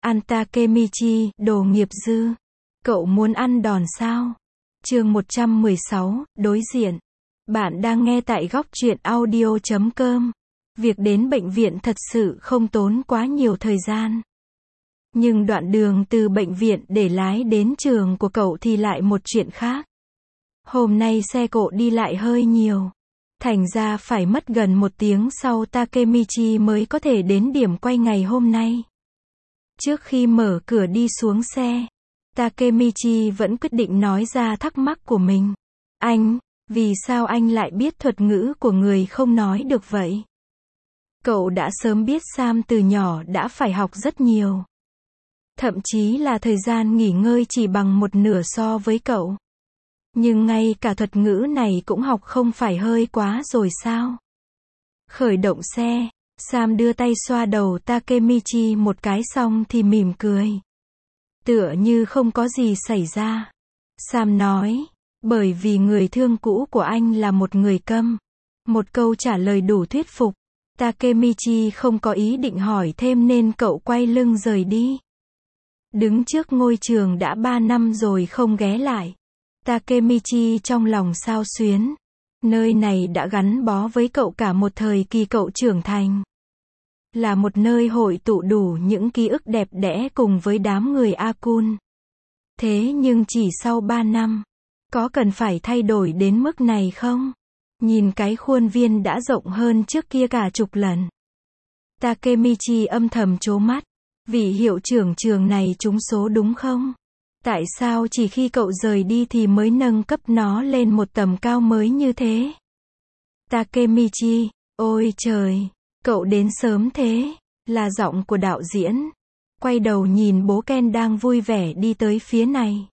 Ăn Takemichi, đồ nghiệp dư. Cậu muốn ăn đòn sao? Chương 116, đối diện. Bạn đang nghe tại góc truyện audio.com. Việc đến bệnh viện thật sự không tốn quá nhiều thời gian. Nhưng đoạn đường từ bệnh viện để lái đến trường của cậu thì lại một chuyện khác. Hôm nay xe cộ đi lại hơi nhiều. Thành ra phải mất gần 1 tiếng sau Takemichi mới có thể đến điểm quay ngày hôm nay. Trước khi mở cửa đi xuống xe, Takemichi vẫn quyết định nói ra thắc mắc của mình. Anh, vì sao anh lại biết thuật ngữ của người không nói được vậy? Cậu đã sớm biết Sam từ nhỏ đã phải học rất nhiều. Thậm chí là thời gian nghỉ ngơi chỉ bằng 1/2 so với cậu. Nhưng ngay cả thuật ngữ này cũng học không phải hơi quá rồi sao? Khởi động xe, Sam đưa tay xoa đầu Takemichi một cái xong thì mỉm cười. Tựa như không có gì xảy ra. Sam nói, bởi vì người thương cũ của anh là một người câm. Một câu trả lời đủ thuyết phục. Takemichi không có ý định hỏi thêm nên cậu quay lưng rời đi. Đứng trước ngôi trường đã 3 năm rồi không ghé lại. Takemichi trong lòng xao xuyến. Nơi này đã gắn bó với cậu cả một thời kỳ cậu trưởng thành. Là một nơi hội tụ đủ những ký ức đẹp đẽ cùng với đám người A-kun. Thế nhưng chỉ sau 3 năm, có cần phải thay đổi đến mức này không? Nhìn cái khuôn viên đã rộng hơn trước kia cả chục lần. Takemichi âm thầm trố mắt. Vị hiệu trưởng trường này trúng số đúng không? Tại sao chỉ khi cậu rời đi thì mới nâng cấp nó lên một tầm cao mới như thế? Takemichi, ôi trời, cậu đến sớm thế, là giọng của đạo diễn. Quay đầu nhìn bố Ken đang vui vẻ đi tới phía này.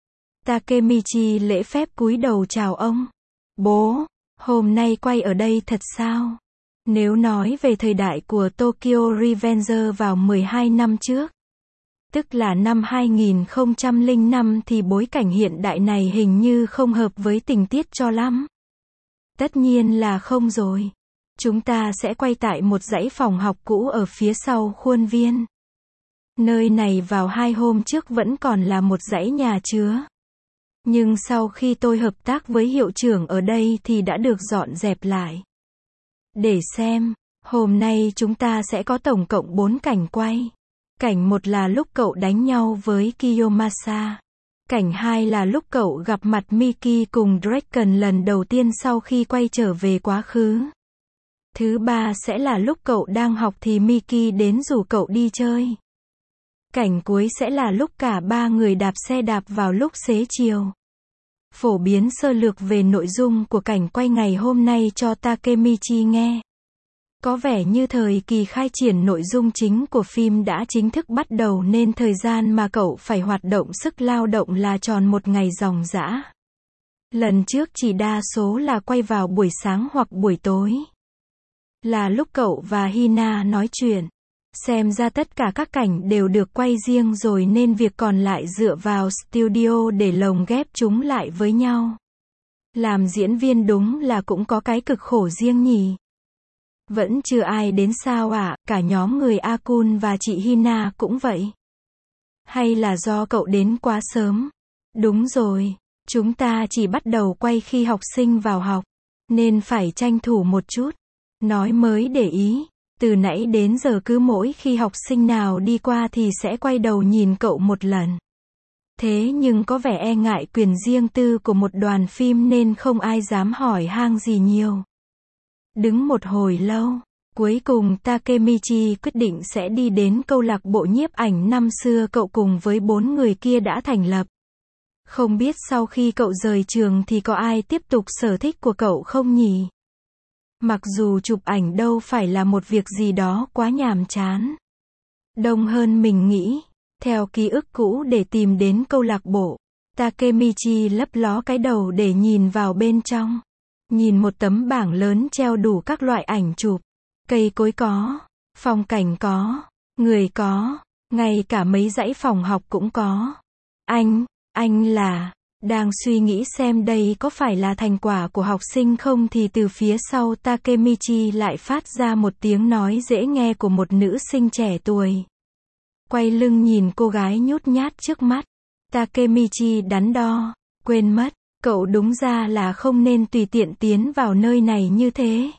Takemichi lễ phép cúi đầu chào ông. Bố, hôm nay quay ở đây thật sao? Nếu nói về thời đại của Tokyo Revenger vào 12 năm trước, tức là năm 2005 thì bối cảnh hiện đại này hình như không hợp với tình tiết cho lắm. Tất nhiên là không rồi. Chúng ta sẽ quay tại một dãy phòng học cũ ở phía sau khuôn viên. Nơi này vào 2 hôm trước vẫn còn là một dãy nhà chứa. Nhưng sau khi tôi hợp tác với hiệu trưởng ở đây thì đã được dọn dẹp lại. Để xem, hôm nay chúng ta sẽ có tổng cộng 4 cảnh quay. Cảnh 1 là lúc cậu đánh nhau với Kiyomasa. Cảnh 2 là lúc cậu gặp mặt Miki cùng Draken lần đầu tiên sau khi quay trở về quá khứ. Thứ 3 sẽ là lúc cậu đang học thì Miki đến rủ cậu đi chơi. Cảnh cuối sẽ là lúc cả 3 người đạp xe đạp vào lúc xế chiều. Phổ biến sơ lược về nội dung của cảnh quay ngày hôm nay cho Takemichi nghe. Có vẻ như thời kỳ khai triển nội dung chính của phim đã chính thức bắt đầu nên thời gian mà cậu phải hoạt động sức lao động là tròn 1 ngày ròng rã. Lần trước chỉ đa số là quay vào buổi sáng hoặc buổi tối. Là lúc cậu và Hina nói chuyện. Xem ra tất cả các cảnh đều được quay riêng rồi nên việc còn lại dựa vào studio để lồng ghép chúng lại với nhau. Làm diễn viên đúng là cũng có cái cực khổ riêng nhỉ. Vẫn chưa ai đến sao ạ, cả nhóm người A-kun và chị Hina cũng vậy. Hay là do cậu đến quá sớm? Đúng rồi, chúng ta chỉ bắt đầu quay khi học sinh vào học, nên phải tranh thủ một chút. Nói mới để ý, từ nãy đến giờ cứ mỗi khi học sinh nào đi qua thì sẽ quay đầu nhìn cậu một lần. Thế nhưng có vẻ e ngại quyền riêng tư của một đoàn phim nên không ai dám hỏi han gì nhiều. Đứng một hồi lâu, cuối cùng Takemichi quyết định sẽ đi đến câu lạc bộ nhiếp ảnh năm xưa cậu cùng với 4 người kia đã thành lập. Không biết sau khi cậu rời trường thì có ai tiếp tục sở thích của cậu không nhỉ? Mặc dù chụp ảnh đâu phải là một việc gì đó quá nhàm chán. Đông hơn mình nghĩ. Theo ký ức cũ để tìm đến câu lạc bộ, Takemichi lấp ló cái đầu để nhìn vào bên trong. Nhìn một tấm bảng lớn treo đủ các loại ảnh chụp. Cây cối có, phong cảnh có, người có, ngay cả mấy dãy phòng học cũng có. Anh là... Đang suy nghĩ xem đây có phải là thành quả của học sinh không thì từ phía sau Takemichi lại phát ra một tiếng nói dễ nghe của một nữ sinh trẻ tuổi. quay lưng nhìn cô gái nhút nhát trước mắt. Takemichi đắn đo, quên mất, cậu đúng ra là không nên tùy tiện tiến vào nơi này như thế.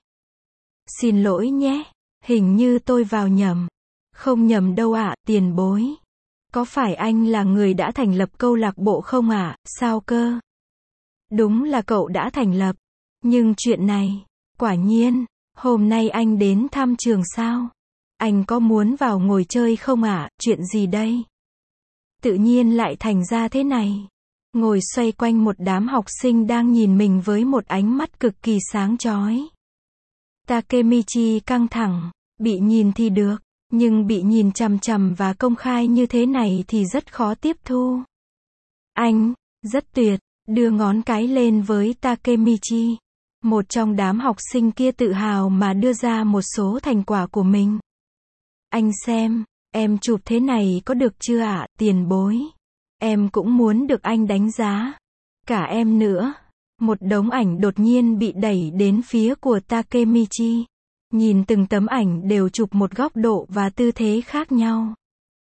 Xin lỗi nhé, hình như tôi vào nhầm. Không nhầm đâu ạ, tiền bối. Có phải anh là người đã thành lập câu lạc bộ không ạ? Sao cơ? Đúng là cậu đã thành lập. Nhưng chuyện này, quả nhiên, hôm nay anh đến thăm trường sao? Anh có muốn vào ngồi chơi không ạ? Chuyện gì đây? Tự nhiên lại thành ra thế này. Ngồi xoay quanh một đám học sinh đang nhìn mình với một ánh mắt cực kỳ sáng chói. Takemichi căng thẳng, bị nhìn thì được, nhưng bị nhìn chằm chằm và công khai như thế này thì rất khó tiếp thu. Anh, rất tuyệt, đưa ngón cái lên với Takemichi. Một trong đám học sinh kia tự hào mà đưa ra một số thành quả của mình. Anh xem, em chụp thế này có được chưa ạ, tiền bối? Em cũng muốn được anh đánh giá. Cả em nữa. Một đống ảnh đột nhiên bị đẩy đến phía của Takemichi. Nhìn từng tấm ảnh đều chụp một góc độ và tư thế khác nhau.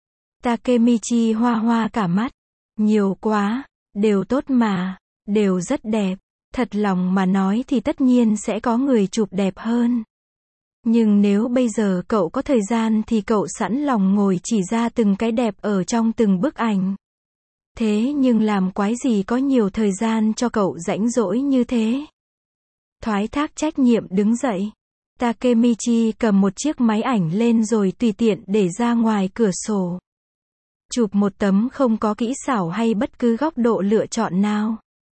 Takemichi hoa hoa cả mắt. Nhiều quá, đều tốt mà, đều rất đẹp. Thật lòng mà nói thì tất nhiên sẽ có người chụp đẹp hơn. Nhưng nếu bây giờ cậu có thời gian thì cậu sẵn lòng ngồi chỉ ra từng cái đẹp ở trong từng bức ảnh. Thế nhưng làm quái gì có nhiều thời gian cho cậu rãnh rỗi như thế. Thoái thác trách nhiệm đứng dậy. Takemichi cầm một chiếc máy ảnh lên rồi tùy tiện để ra ngoài cửa sổ. Chụp một tấm không có kỹ xảo hay bất cứ góc độ lựa chọn nào.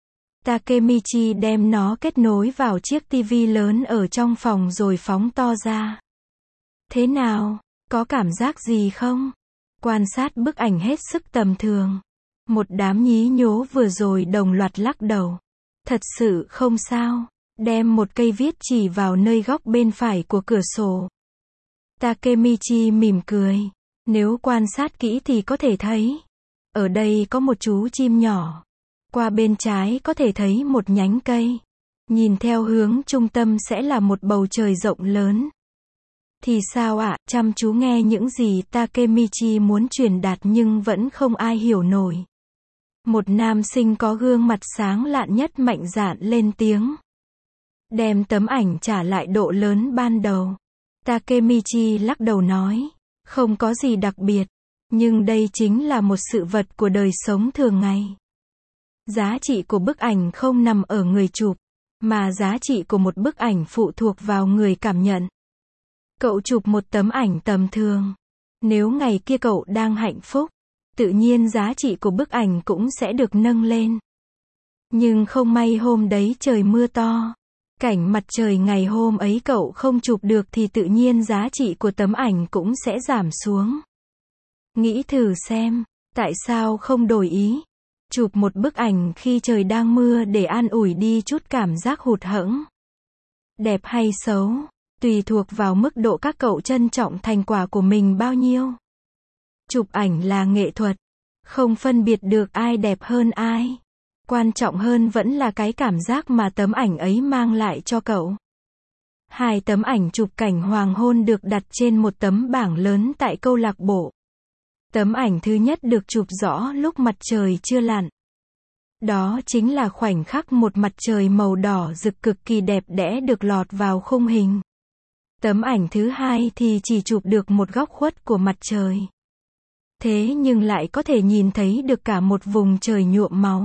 Takemichi đem nó kết nối vào chiếc tivi lớn ở trong phòng rồi phóng to ra. Thế nào, có cảm giác gì không? Quan sát bức ảnh hết sức tầm thường. Một đám nhí nhố vừa rồi đồng loạt lắc đầu. Thật sự không sao. Đem một cây viết chỉ vào nơi góc bên phải của cửa sổ. Takemichi mỉm cười. Nếu quan sát kỹ thì có thể thấy. Ở đây có một chú chim nhỏ. Qua bên trái có thể thấy một nhánh cây. Nhìn theo hướng trung tâm sẽ là một bầu trời rộng lớn. Thì sao ạ? Chăm chú nghe những gì Takemichi muốn truyền đạt nhưng vẫn không ai hiểu nổi. Một nam sinh có gương mặt sáng lạn nhất mạnh dạn lên tiếng. Đem tấm ảnh trả lại độ lớn ban đầu. Takemichi lắc đầu nói. Không có gì đặc biệt. Nhưng đây chính là một sự vật của đời sống thường ngày. Giá trị của bức ảnh không nằm ở người chụp. Mà giá trị của một bức ảnh phụ thuộc vào người cảm nhận. Cậu chụp một tấm ảnh tầm thường. Nếu ngày kia cậu đang hạnh phúc, tự nhiên giá trị của bức ảnh cũng sẽ được nâng lên. Nhưng không may hôm đấy trời mưa to. Cảnh mặt trời ngày hôm ấy cậu không chụp được thì tự nhiên giá trị của tấm ảnh cũng sẽ giảm xuống. Nghĩ thử xem, tại sao không đổi ý? Chụp một bức ảnh khi trời đang mưa để an ủi đi chút cảm giác hụt hẫng. Đẹp hay xấu, tùy thuộc vào mức độ các cậu trân trọng thành quả của mình bao nhiêu. Chụp ảnh là nghệ thuật, không phân biệt được ai đẹp hơn ai. Quan trọng hơn vẫn là cái cảm giác mà tấm ảnh ấy mang lại cho cậu. 2 tấm ảnh chụp cảnh hoàng hôn được đặt trên một tấm bảng lớn tại câu lạc bộ. Tấm ảnh thứ nhất được chụp rõ lúc mặt trời chưa lặn. Đó chính là khoảnh khắc một mặt trời màu đỏ rực cực kỳ đẹp đẽ được lọt vào khung hình. Tấm ảnh thứ hai thì chỉ chụp được một góc khuất của mặt trời. Thế nhưng lại có thể nhìn thấy được cả một vùng trời nhuộm máu.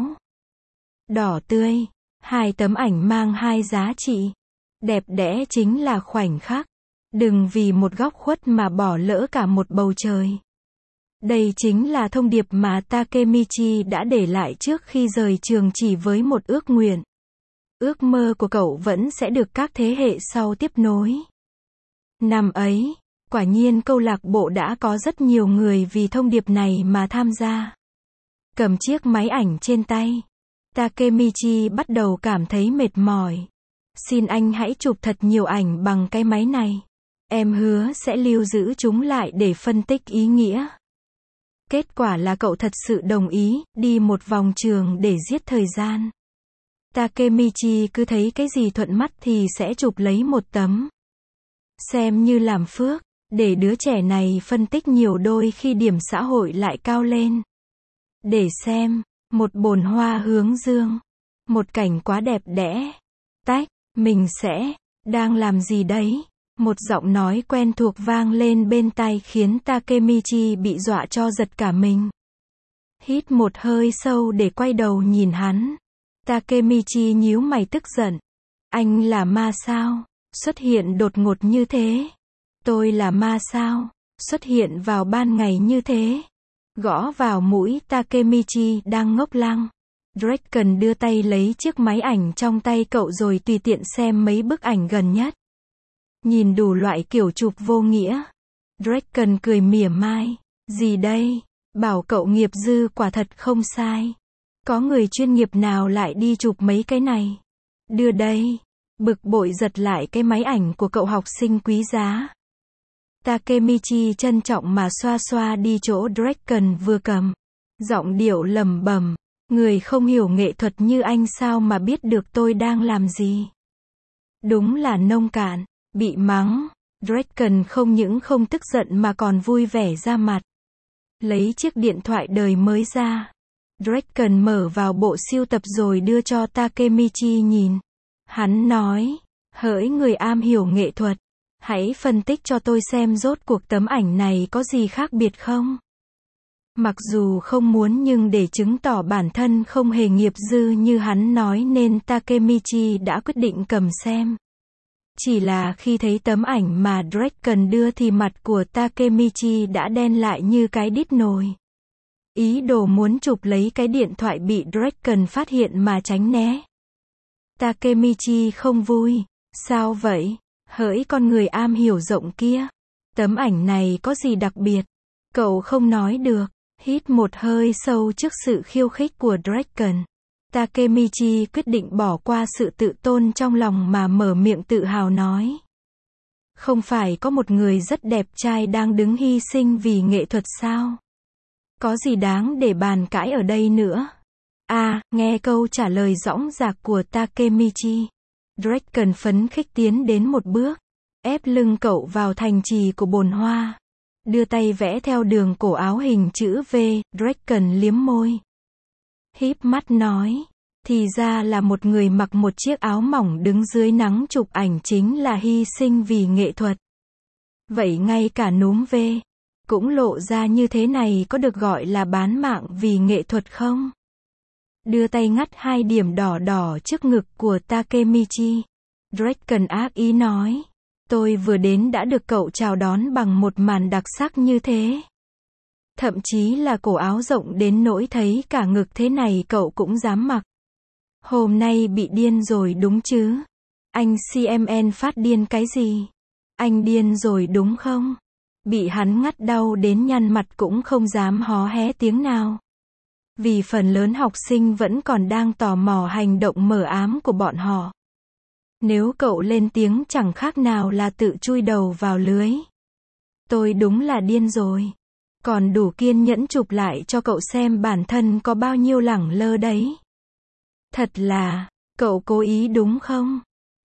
Đỏ tươi. 2 tấm ảnh mang 2 giá trị. Đẹp đẽ chính là khoảnh khắc. Đừng vì một góc khuất mà bỏ lỡ cả một bầu trời. Đây chính là thông điệp mà Takemichi đã để lại trước khi rời trường chỉ với một ước nguyện. Ước mơ của cậu vẫn sẽ được các thế hệ sau tiếp nối. Năm ấy, quả nhiên câu lạc bộ đã có rất nhiều người vì thông điệp này mà tham gia. Cầm chiếc máy ảnh trên tay, Takemichi bắt đầu cảm thấy mệt mỏi. Xin anh hãy chụp thật nhiều ảnh bằng cái máy này. Em hứa sẽ lưu giữ chúng lại để phân tích ý nghĩa. Kết quả là cậu thật sự đồng ý, đi một vòng trường để giết thời gian. Takemichi cứ thấy cái gì thuận mắt thì sẽ chụp lấy một tấm. Xem như làm phước. Để đứa trẻ này phân tích nhiều đôi khi điểm xã hội lại cao lên. Để xem, một bồn hoa hướng dương. Một cảnh quá đẹp đẽ. Tách, mình sẽ, đang làm gì đấy? Một giọng nói quen thuộc vang lên bên tai khiến Takemichi bị dọa cho giật cả mình. Hít một hơi sâu để quay đầu nhìn hắn. Takemichi nhíu mày tức giận. Anh là ma sao? Xuất hiện đột ngột như thế. Tôi là ma sao? Xuất hiện vào ban ngày như thế. Gõ vào mũi Takemichi đang ngốc lăng. Draken đưa tay lấy chiếc máy ảnh trong tay cậu rồi tùy tiện xem mấy bức ảnh gần nhất. Nhìn đủ loại kiểu chụp vô nghĩa. Draken cười mỉa mai. Gì đây? Bảo cậu nghiệp dư quả thật không sai. Có người chuyên nghiệp nào lại đi chụp mấy cái này? Đưa đây. Bực bội giật lại cái máy ảnh của cậu học sinh quý giá. Takemichi trân trọng mà xoa xoa đi chỗ Draken vừa cầm. Giọng điệu lẩm bẩm. Người không hiểu nghệ thuật như anh sao mà biết được tôi đang làm gì. Đúng là nông cạn. Bị mắng. Draken không những không tức giận mà còn vui vẻ ra mặt. Lấy chiếc điện thoại đời mới ra. Draken mở vào bộ sưu tập rồi đưa cho Takemichi nhìn. Hắn nói, hỡi người am hiểu nghệ thuật, hãy phân tích cho tôi xem rốt cuộc tấm ảnh này có gì khác biệt không? Mặc dù không muốn nhưng để chứng tỏ bản thân không hề nghiệp dư như hắn nói nên Takemichi đã quyết định cầm xem. Chỉ là khi thấy tấm ảnh mà Draken đưa thì mặt của Takemichi đã đen lại như cái đít nồi. Ý đồ muốn chụp lấy cái điện thoại bị Draken phát hiện mà tránh né. Takemichi không vui. Sao vậy? Hỡi con người am hiểu rộng kia. Tấm ảnh này có gì đặc biệt? Cậu không nói được. Hít một hơi sâu trước sự khiêu khích của Draken. Takemichi quyết định bỏ qua sự tự tôn trong lòng mà mở miệng tự hào nói. Không phải có một người rất đẹp trai đang đứng hy sinh vì nghệ thuật sao? Có gì đáng để bàn cãi ở đây nữa? Nghe câu trả lời dõng dạc của Takemichi. Draken phấn khích tiến đến một bước. Ép lưng cậu vào thành trì của bồn hoa. Đưa tay vẽ theo đường cổ áo hình chữ V. Draken liếm môi. Híp mắt nói. Thì ra là một người mặc một chiếc áo mỏng đứng dưới nắng chụp ảnh chính là hy sinh vì nghệ thuật. Vậy ngay cả núm V cũng lộ ra như thế này có được gọi là bán mạng vì nghệ thuật không? Đưa tay ngắt hai điểm đỏ đỏ trước ngực của Takemichi. Draken ác ý nói. Tôi vừa đến đã được cậu chào đón bằng một màn đặc sắc như thế. Thậm chí là cổ áo rộng đến nỗi thấy cả ngực thế này cậu cũng dám mặc. Hôm nay bị điên rồi đúng chứ? Anh CMN phát điên cái gì? Anh điên rồi đúng không? Bị hắn ngắt đau đến nhăn mặt cũng không dám hó hé tiếng nào. Vì phần lớn học sinh vẫn còn đang tò mò hành động mờ ám của bọn họ. Nếu cậu lên tiếng chẳng khác nào là tự chui đầu vào lưới. Tôi đúng là điên rồi. Còn đủ kiên nhẫn chụp lại cho cậu xem bản thân có bao nhiêu lẳng lơ đấy. Thật là, cậu cố ý đúng không?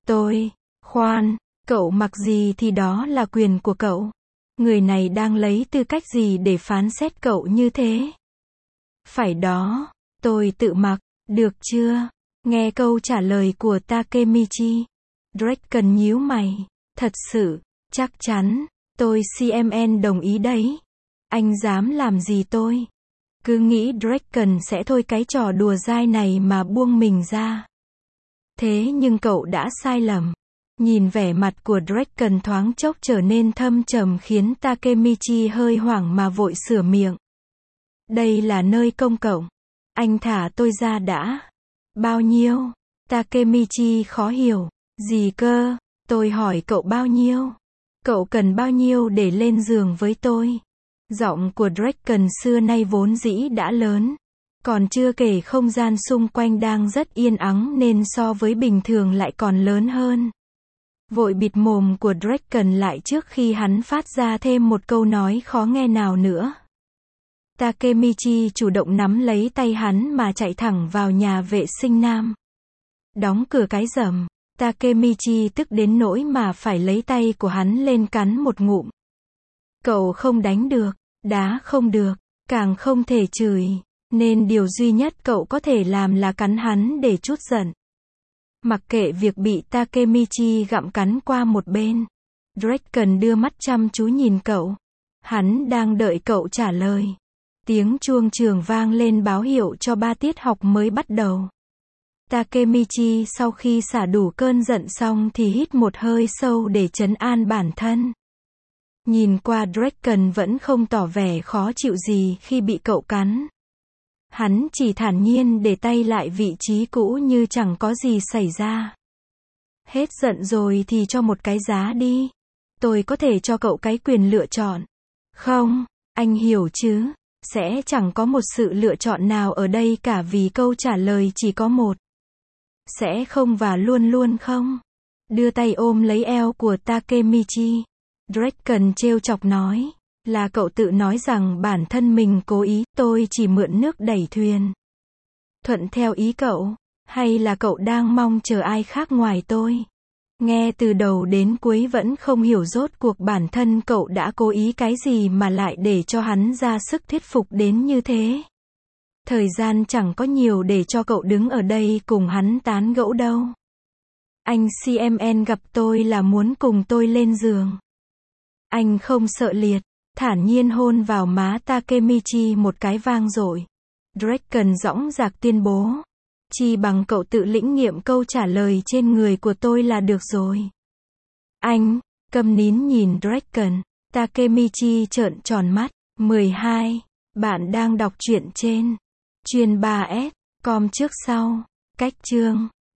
Khoan, cậu mặc gì thì đó là quyền của cậu. Người này đang lấy tư cách gì để phán xét cậu như thế? Phải đó, tôi tự mặc, được chưa? Nghe câu trả lời của Takemichi. Draken nhíu mày. Thật sự, chắc chắn, tôi CMN đồng ý đấy. Anh dám làm gì tôi? Cứ nghĩ Draken sẽ thôi cái trò đùa dai này mà buông mình ra. Thế nhưng cậu đã sai lầm. Nhìn vẻ mặt của Draken thoáng chốc trở nên thâm trầm khiến Takemichi hơi hoảng mà vội sửa miệng. Đây là nơi công cộng. Anh thả tôi ra đã. Bao nhiêu? Takemichi khó hiểu. Gì cơ? Tôi hỏi cậu bao nhiêu? Cậu cần bao nhiêu để lên giường với tôi? Giọng của Draken xưa nay vốn dĩ đã lớn. Còn chưa kể không gian xung quanh đang rất yên ắng nên so với bình thường lại còn lớn hơn. Vội bịt mồm của Draken lại trước khi hắn phát ra thêm một câu nói khó nghe nào nữa. Takemichi chủ động nắm lấy tay hắn mà chạy thẳng vào nhà vệ sinh nam. Đóng cửa cái rầm. Takemichi tức đến nỗi mà phải lấy tay của hắn lên cắn một ngụm. Cậu không đánh được, đá không được, càng không thể chửi, nên điều duy nhất cậu có thể làm là cắn hắn để trút giận. Mặc kệ việc bị Takemichi gặm cắn qua một bên, Draken đưa mắt chăm chú nhìn cậu. Hắn đang đợi cậu trả lời. Tiếng chuông trường vang lên báo hiệu cho 3 tiết học mới bắt đầu. Takemichi sau khi xả đủ cơn giận xong thì hít một hơi sâu để trấn an bản thân. Nhìn qua Draken vẫn không tỏ vẻ khó chịu gì khi bị cậu cắn. Hắn chỉ thản nhiên để tay lại vị trí cũ như chẳng có gì xảy ra. Hết giận rồi thì cho một cái giá đi. Tôi có thể cho cậu cái quyền lựa chọn. Không, anh hiểu chứ, sẽ chẳng có một sự lựa chọn nào ở đây cả vì câu trả lời chỉ có một. Sẽ không và luôn luôn không. Đưa tay ôm lấy eo của Takemichi. Draken trêu chọc nói. Là cậu tự nói rằng bản thân mình cố ý, tôi chỉ mượn nước đẩy thuyền. Thuận theo ý cậu, hay là cậu đang mong chờ ai khác ngoài tôi? Nghe từ đầu đến cuối vẫn không hiểu rốt cuộc bản thân cậu đã cố ý cái gì mà lại để cho hắn ra sức thuyết phục đến như thế. Thời gian chẳng có nhiều để cho cậu đứng ở đây cùng hắn tán gẫu đâu. Anh CMN gặp tôi là muốn cùng tôi lên giường. Anh không sợ liệt, thản nhiên hôn vào má Takemichi một cái vang dội. Draken dõng dạc tuyên bố. Chỉ bằng cậu tự lĩnh nghiệm câu trả lời trên người của tôi là được rồi. Anh, câm nín nhìn Draken. Takemichi trợn tròn mắt. 12. Bạn đang đọc truyện trên Chuyên 3S. Com trước sau. Cách chương.